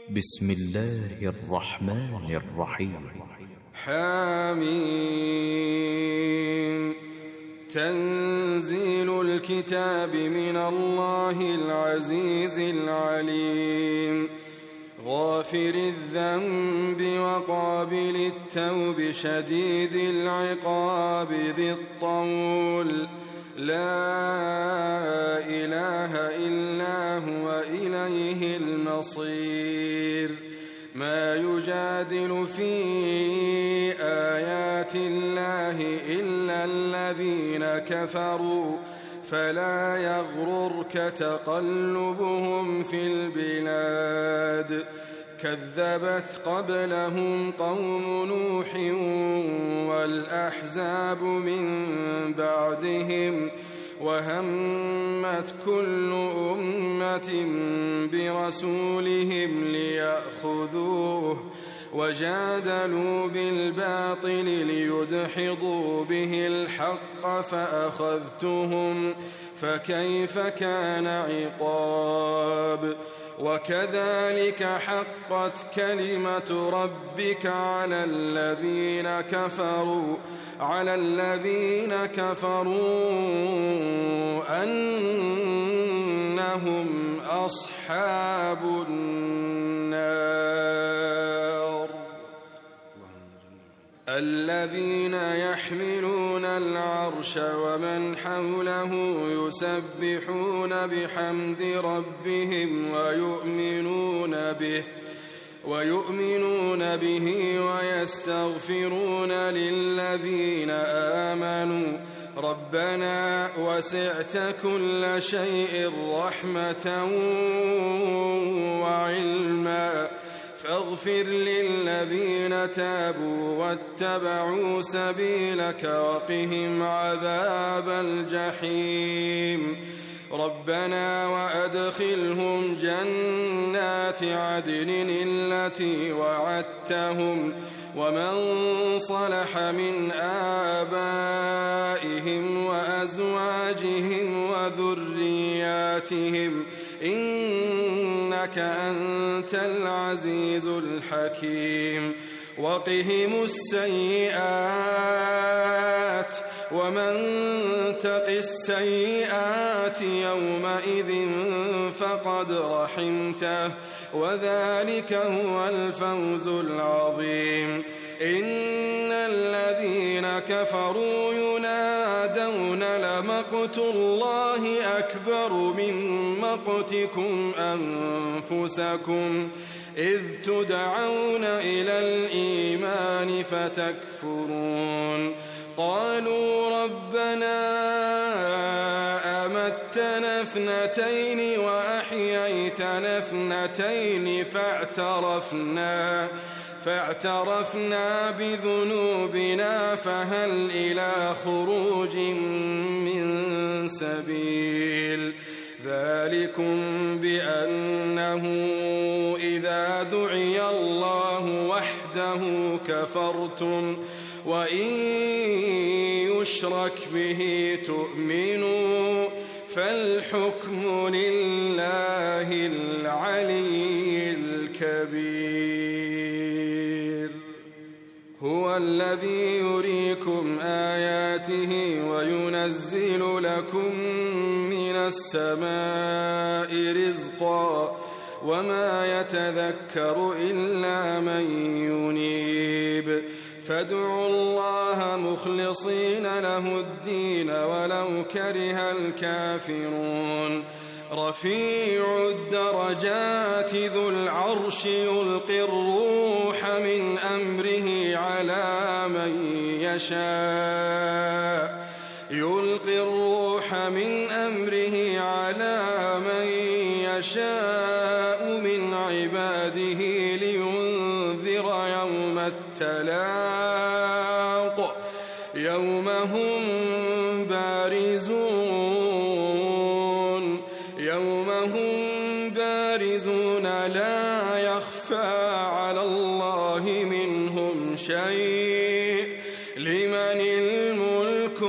بسم الله الرحمن الرحيم. حميم. تنزيل الكتاب من الله العزيز العليم، غافر الذنب وقابل التوب شديد العقاب ذي الطول، لا إله إلا هو إليه المصير. ما يجادل في آيات الله إلا الذين كفروا، فلا يغررك تقلبهم في البلاد. كذبت قبلهم قوم نوح والأحزاب من بعدهم، وهمت كل أمة برسولهم ليأخذوه، وجادلوا بالباطل ليدحضوا به الحق فأخذتهم، فكيف كان عقاب. وكذلك حقت كلمة ربك على الذين كفروا أنهم أصحاب النار. الذين يحملون العرش ومن حوله يسبحون بحمد ربهم ويؤمنون به ويستغفرون للذين آمنوا ربنا وسعت كل شيء رحمة وعلما فاغفر للذين تابوا واتبعوا سبيلك وقهم عذاب الجحيم. ربنا وأدخلهم جنات عدن التي وعدتهم ومن صلح من آبائهم وأزواجهم وذرياتهم إنك أنت العزيز الحكيم. وقهم السيئات ومن تق السيئات يومئذ فقد رحمته وذلك هو الفوز العظيم. إن الذين كفروا ينادون لمقت الله أكبر من مقتكم أنفسكم إذ تدعون إلى الإيمان فتكفرون. قالوا ربنا أمتنا اثنتين وأحييتنا اثنتين فاعترفنا بذنوبنا فهل إلى خروج من سبيل. ذلكم بأنه إذا دعي الله وحده كفرتم وإن يشرك به تؤمنوا فالحكم لله العلي الكبير. هو الذي يريكم آياته وينزل لكم من السماء رزقا وما يتذكر إلا من ينيب. فادعوا الله مخلصين له الدين ولو كره الكافرون. رفيع الدرجات ذو العرش يلقي الروح من أمره على من يشاء من عباده لينذر يوم التلاق يوم هم بارزون لا يخفى على الله منهم شيء. لمن الملك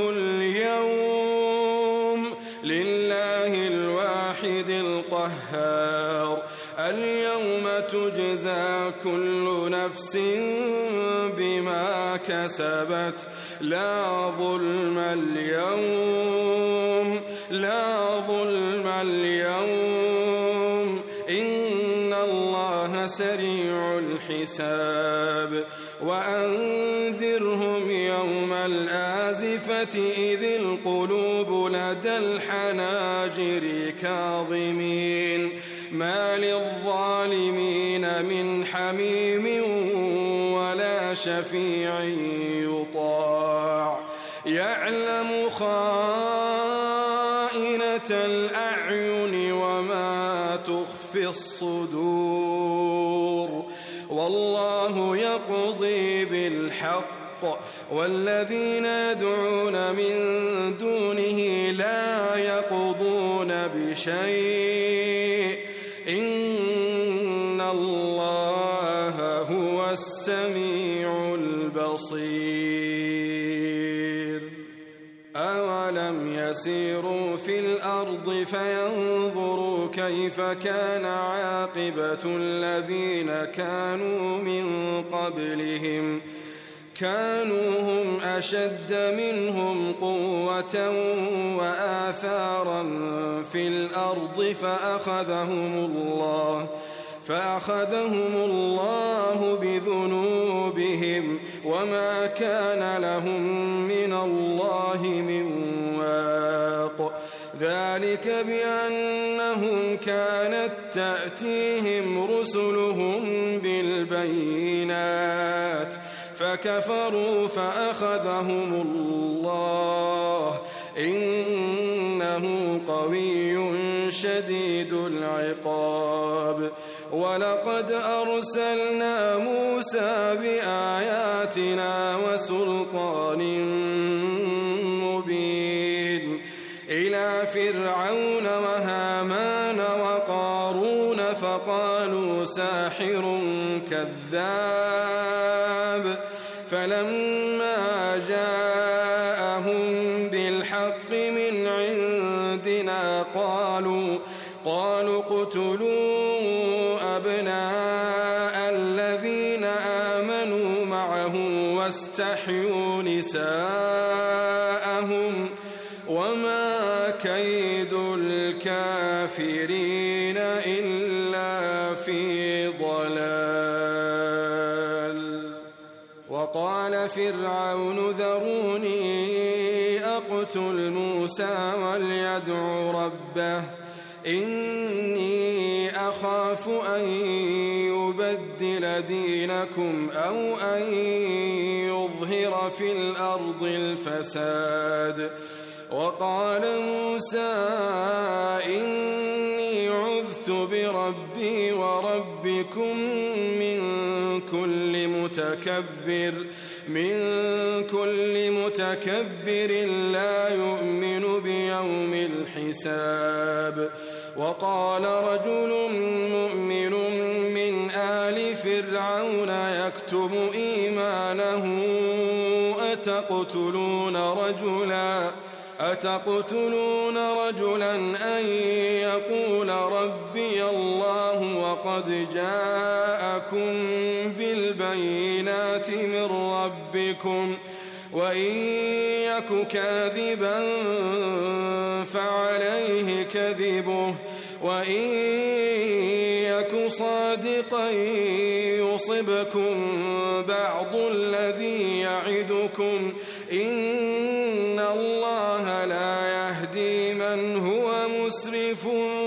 اليوم؟ لله الواحد القهار. اليوم تجزى تجزى كل نفس بما كسبت لا ظلم اليوم إن الله سريع الحساب وأنذرهم يوم الآزفة إذ القلوب لدى الحناجر كاظمين ما للظالمين من حميم ولا شفيع يطاع يعلم خائنة الأعين وما تخفي الصدور والله يقضي بالحق والذين يدعون من دونه لا يقضون بشيء إن الله هو السميع البصير أولم يسيروا في الأرض فينظروا كيف كان عاقبة الذين كانوا من قبلهم كانوا هم أشد منهم قوة وآثارا في الأرض فأخذهم الله بذنوبهم وما كان لهم من الله من واق ذلك بأنهم كانت تأتيهم رسلهم بالبينات فكفروا فأخذهم الله إنه قوي شديد العقاب ولقد أرسلنا موسى بآياتنا وسلطان مبين إلى فرعون وهامان وقارون فقالوا ساحر كذاب فلما جاءهم بالحق من عندنا قالوا اقتلوا أبناء الذين آمنوا معه واستحيوا نساءهم وما كيد الكافرين إلا في ضلال وقال فرعون ذروني أقتل موسى وليدع ربه إني أخاف أن يبدل دينكم أو أن يظهر في الأرض الفساد وقال موسى إني عذت بربي وربكم من كل متكبر لا يؤمن بيوم الحساب وقال رجل مؤمن من آل فرعون يكتم إيمانه أتقتلون رجلا أن يقول ربي الله وقد جاءكم بالبينات من ربكم وإن يك كاذبا فعليه كذبه وإن يك صادقا يصبكم بعض الذي يعدكم إن الله لا يهدي من هو مسرف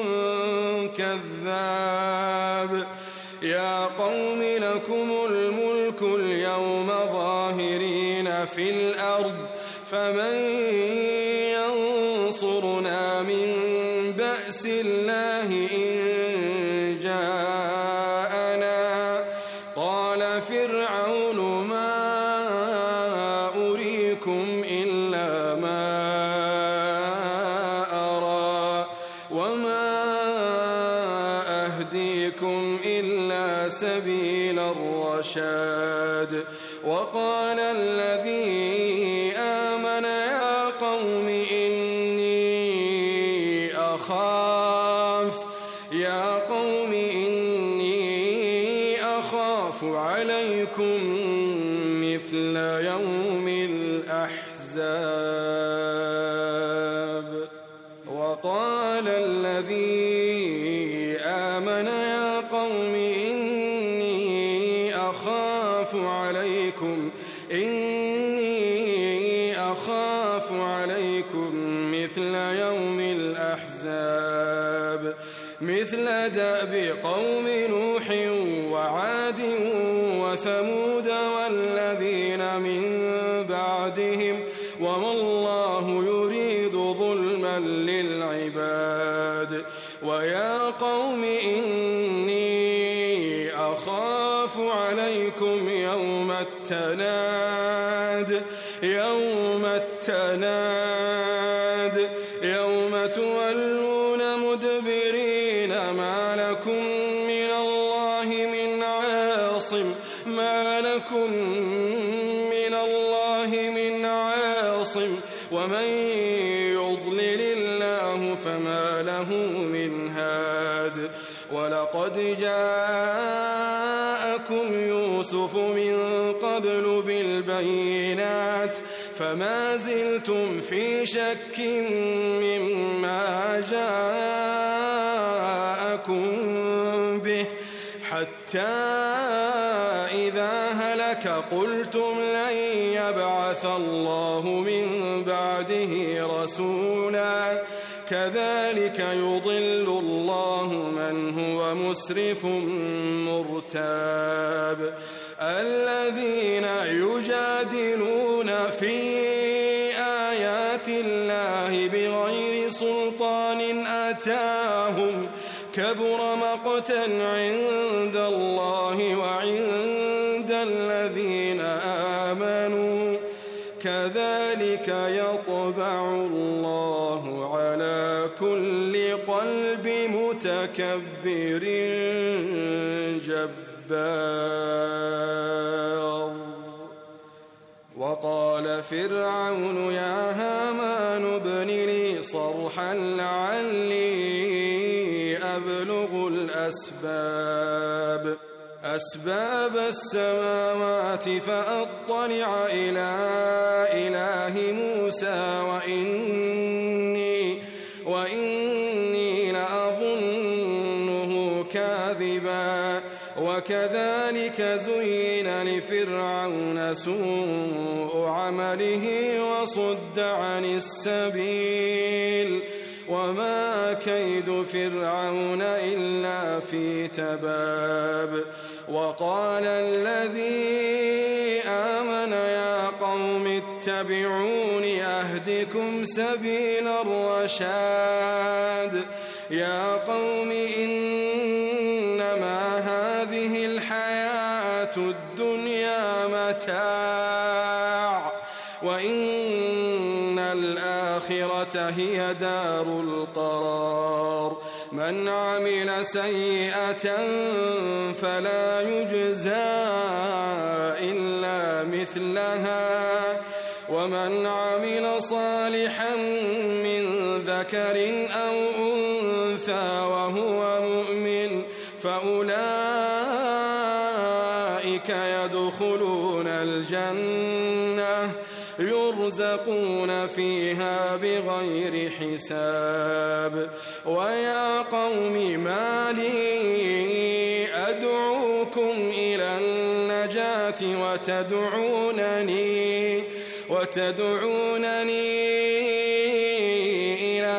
كذاب يا قوم لكم الملك اليوم ظاهرين في الأرض فمن ينصرنا من بأس الله إن جاءنا قال فرعون ما أريكم إلا ما أرى وما أهديكم إلا سبيل الرشاد وقال الذي آمن يا قوم إني أخاف عليكم مثل يوم الأحزاب وقال الذي آمن يا قوم إني أخاف عليكم مثل يوم الأحزاب مثل دأب قوم نوح وعاد وثمود والذين من بعدهم وما الله يريد ظلما للعباد ويا قوم إني أخاف عليكم يوم التناد يوم تولون مدبرين ما لكم من الله من عاصم ومن يضلل الله فما له من هاد ولقد جاءكم يوسف من قبل بالبينات فما زلتم في شك مما جاءكم به حتى إذا هلك قلتم لن يبعث الله من بعده رسولا كذلك يضل الله من هو مسرف مرتاب الذين يجادلون في آيات الله بغير سلطان أتاهم كبر مقتا عند الله وعند الذين آمنوا كذلك يطبع الله على كل قلب متكبر جبار وقال فرعون يا هامان ابن لي صرحا لعلي أبلغ أسباب السماوات فأطلع إلى إله موسى وإني لأظنه كاذبا وكذلك زين لفرعون سوء عمله وصد عن السبيل وما كيد فرعون إلا في تباب وقال الذي آمن يا قوم اتبعون أهدكم سبيل الرشاد يا قوم إنما هذه الحياة الدنيا متاع وإن الآخرة هي دار القرار من عمل سيئة فلا يجزى إلا مثلها ومن عمل صالحا من ذكر أو أنثى وهو مؤمن فأولئك يدخلون الجنة يرزقون فيها بغير حساب ويا قوم ما لي أدعوكم إلى النجاة وتدعونني إلى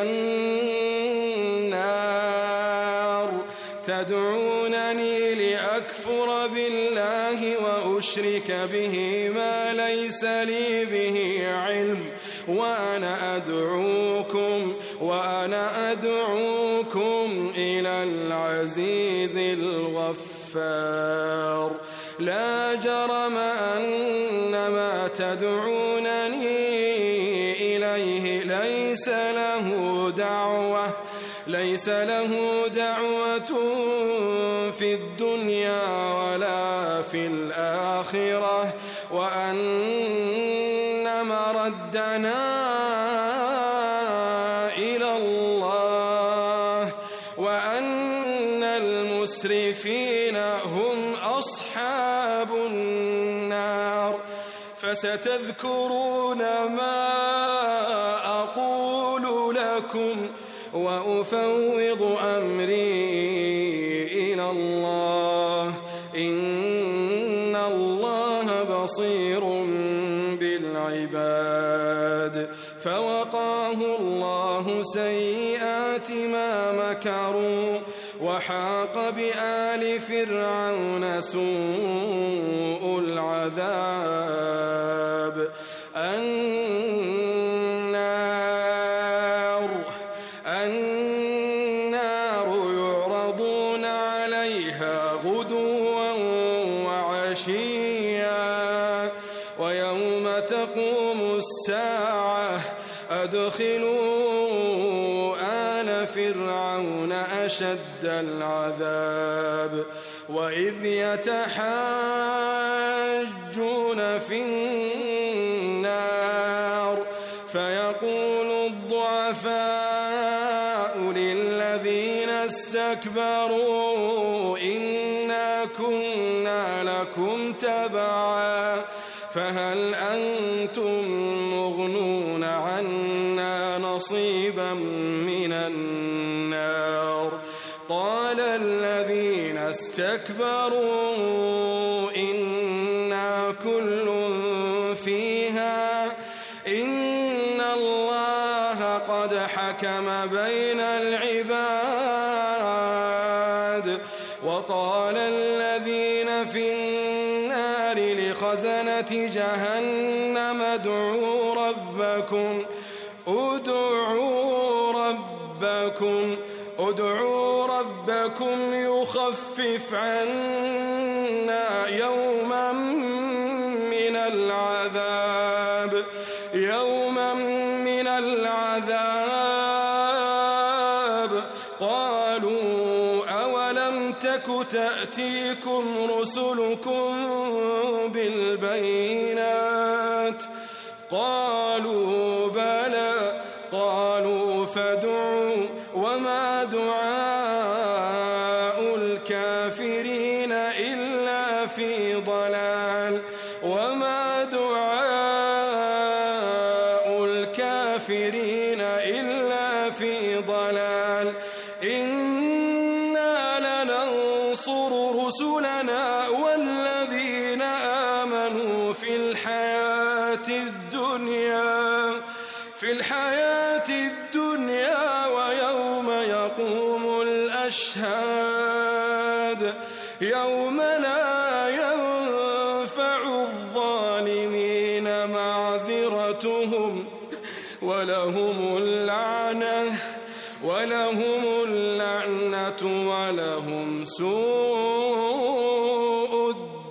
النار تدعونني لأكفر بالله وأشرك به ما ليس لي به علم وأنا أدعوكم إلى العزيز الغفار لا جرم أن ما تدعونني إليه ليس له دعوة في الدنيا ولا في الآخرة وأن مردنا إلى الله وأن المسرفين هم أصحاب النار. فستذكرون ما أقول لكم وأفوض أمري إلى الله، إن الله بصير بالعباد. فوقاه الله سيئات ما مكروا، وحاق بآل فرعون سوء العذاب. النار يعرضون عليها غدوا وعشيا، ويوم تقوم الساعة أدخلوا آل فرعون أشد العذاب. وإذ يتحاجون في النار فيقول الضعفاء للذين استكبروا إنا كنا لكم تبعا فهل أنتم مغنون عنا نصيبا من النار؟ قال الذين استكبروا إنا كل فيها إن الله قد حكم بين العباد. وقال الذين في النار لخزنة جهنم ادعوا ربكم يخفف عنا يوما من العذاب. قالوا أولم تك تأتيكم رسلكم بالبينات؟ قالوا بلى. قالوا فادعوا وما دعاء الكافرين إلا في ضلال. وما دعاء الكافرين إلا في ضلال. إنا لننصر رسلنا والذين آمنوا في الحياة الدنيا ويوم يقوم الأشهاد، يوم لا ينفع الظالمين معذرتهم ولهم اللعنة ولهم سوء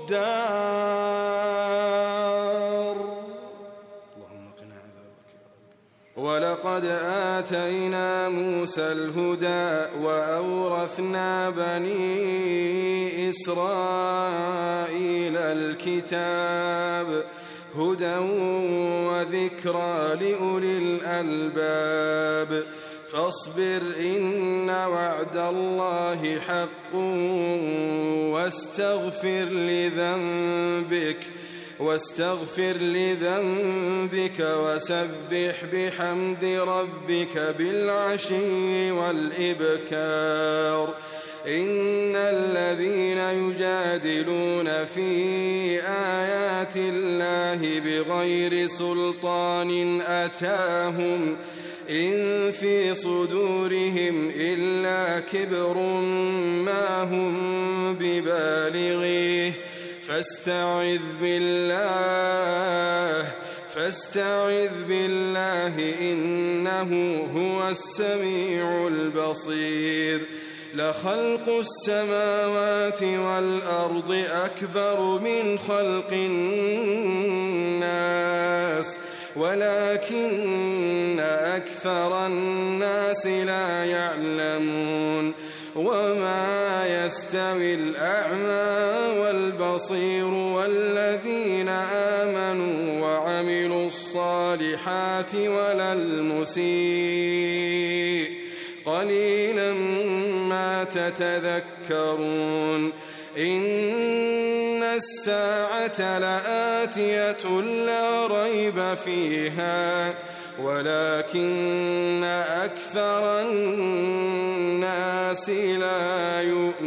الدار. اللهم قنا عذابك يا رب. ولقد آتينا موسى الهدى وأورثنا بني إسرائيل الكتاب هدى وذكرى لأولي الألباب. فاصبر إن وعد الله حق واستغفر لذنبك وسبح بحمد ربك بالعشي والإبكار. إن الذين يجادلون في آيات الله بغير سلطان أتاهم إن في صدورهم إلا كبر ما هم ببالغيه فاستعذ بالله إنه هو السميع البصير. لخلق السماوات والأرض أكبر من خلق الناس ولكن أكثر الناس لا يعلمون. وما يستوي الأعمى والبصير والذين آمنوا وعملوا الصالحات ولا المسيء قليلا ما تتذكرون. الساعة لآتية لا ريب فيها ولكن أكثر الناس لا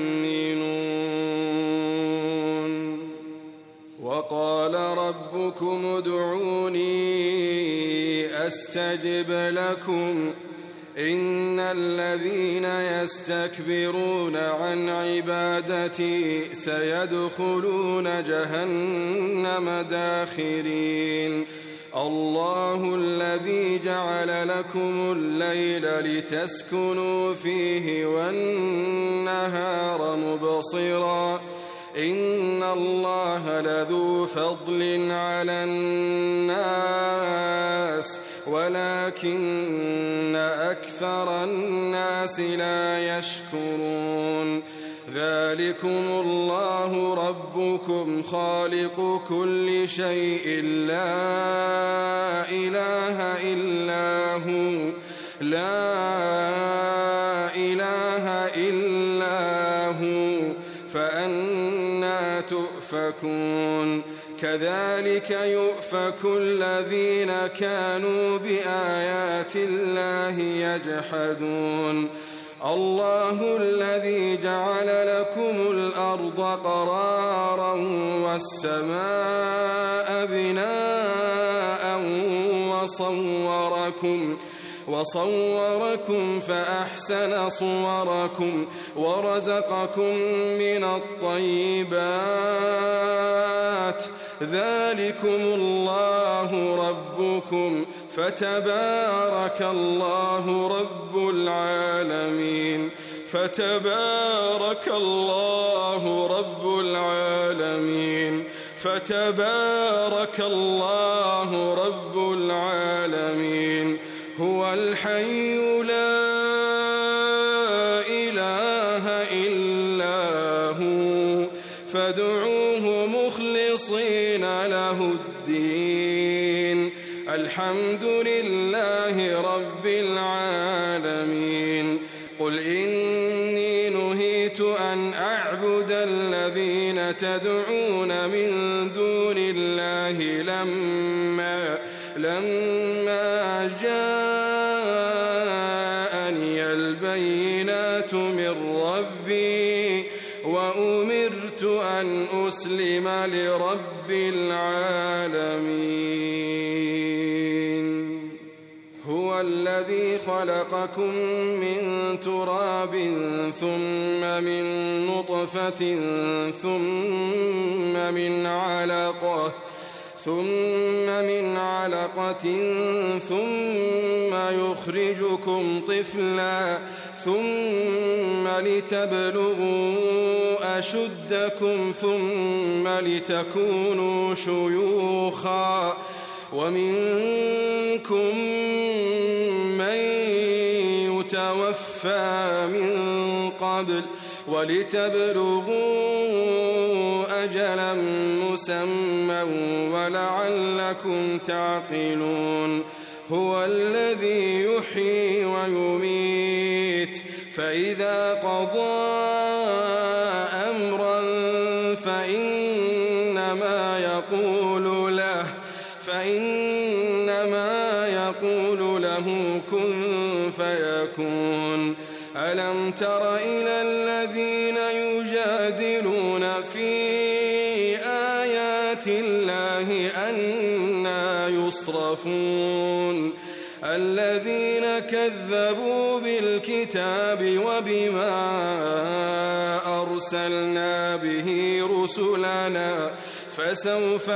يؤمنون وقال ربكم ادعوني أستجب لكم إن الذين يستكبرون عن عبادتي سيدخلون جهنم داخرين الله الذي جعل لكم الليل لتسكنوا فيه والنهار مبصرا إن الله لذو فضل على الناس ولكن أكثر الناس لا يشكرون ذلكم الله ربكم خالق كل شيء لا إله إلا هو فأنى تؤفكون كذلك يؤفك الذين كانوا بآيات الله يجحدون الله الذي جعل لكم الأرض قرارا والسماء بناء وصوركم فأحسن صوركم ورزقكم من الطيبات ذلكم الله ربكم فتبارك الله رب العالمين فتبارك الله رب العالمين هو الحي لا إله إلا هو فادعوه مخلصين له الدين الحمد لله رب العالمين قل إني نهيت أن أعبد الذين تدعون من دون الله لما جاءني البينات من ربي وأمرت أن أسلم لرب العالمين هو الذي خلقكم من تراب ثم من نطفة ثم من علقة ثم يخرجكم طفلا ثم لتبلغوا أشدكم ثم لتكونوا شيوخا ومنكم من يتوفى من قبل ولتبلغوا أجلا مسمى ولعلكم تعقلون هو الذي يحيي ويميت فإذا قضى أمرا فإنما يقول له كن فيكون ألم تر إلى الذين يجادلون في آيات الله أنى يصرفون الذين كذبوا بالكتاب وبما أرسلنا به رسلنا فسوف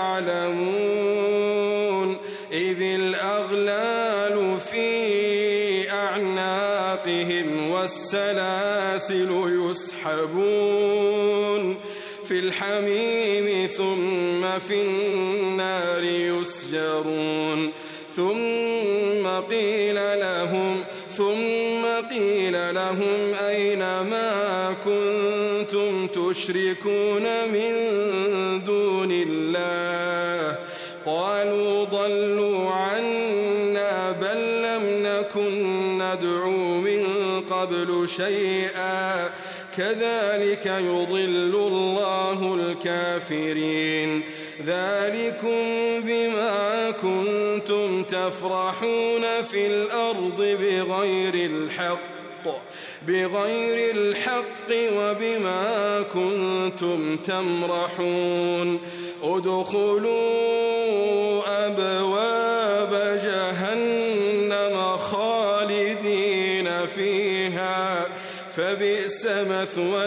يعلمون إذ الأغلال في أعناقهم والسلاسل يسحبون في الحميم ثم في النار يسجرون ثم قيل لهم أين ما كنتم تشركون من دون الله قالوا ضلوا عنا بل لم نكن ندعو من قبل شيئا كذلك يضل الله الكافرين ذلكم بما كنتم تفرحون في الأرض بغير الحق وبما كنتم تمرحون ادخلوا أبواب جهنم خالدين فيها فبئس مثوى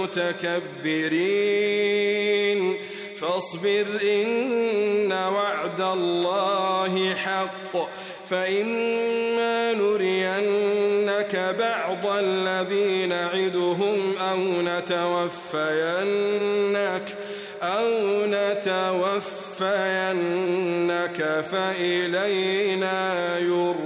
المتكبرين فاصبر إن وعد الله حق فإما نرينك بعض الذي نعدهم أو نتوفينك فإلينا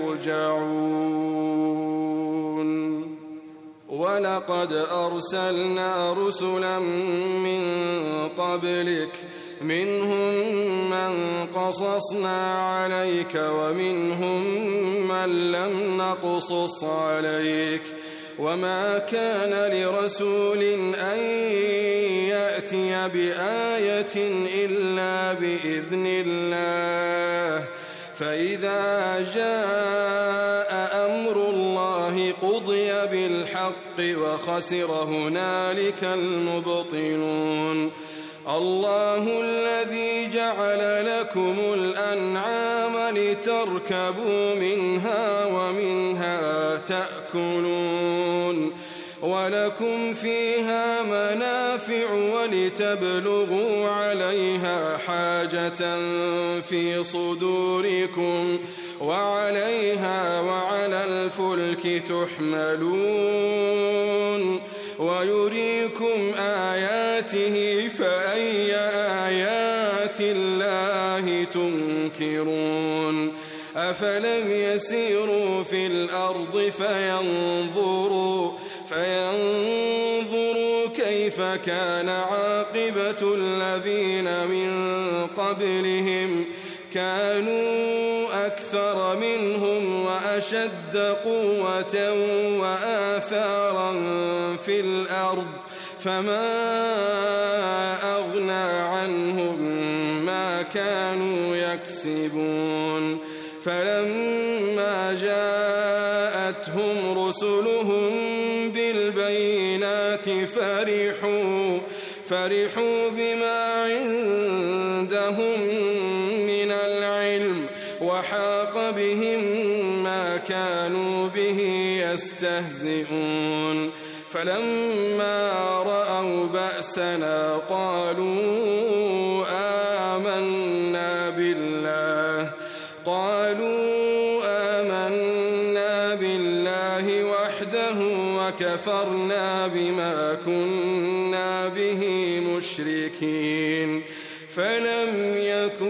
يرجعون ولقد أرسلنا رسلا من قبلك منهم من قصصنا عليك ومنهم من لم نقصص عليك وما كان لرسول أن يأتي بآية إلا بإذن الله فإذا جاء أمر الله قضي بالحق وخسر هنالك المبطلون الله الذي جعل لكم الأنعام لتركبوا منها ومنها تأكلون ولكم فيها منافع ولتبلغوا عليها حاجة في صدوركم وعليها وعلى الفلك تحملون ويريكم آياته فأي آيات الله تنكرون أفلم يسيروا في الأرض فينظروا كيف كان عاقبة الذين من قبلهم كانوا أكثر منهم وأشد قوة وآثارا في الأرض فما أغنى عنهم ما كانوا يكسبون فلما جاءتهم رسلهم بالبينات فرحوا بما عندهم من العلم وحاق بهم ما كانوا به يستهزئون فلما رأوا بأسنا قالوا آمنا بالله وحده وكفرنا بما كنا به مشركين فلم يك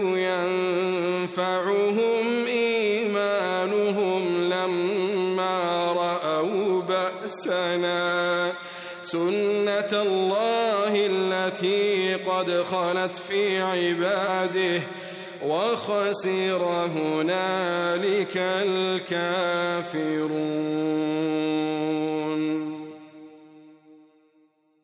ينفعهم إيمانهم لما رأوا بأسنا سنة الله التي قد خلت في عباده وخسر هنالك الكافرون.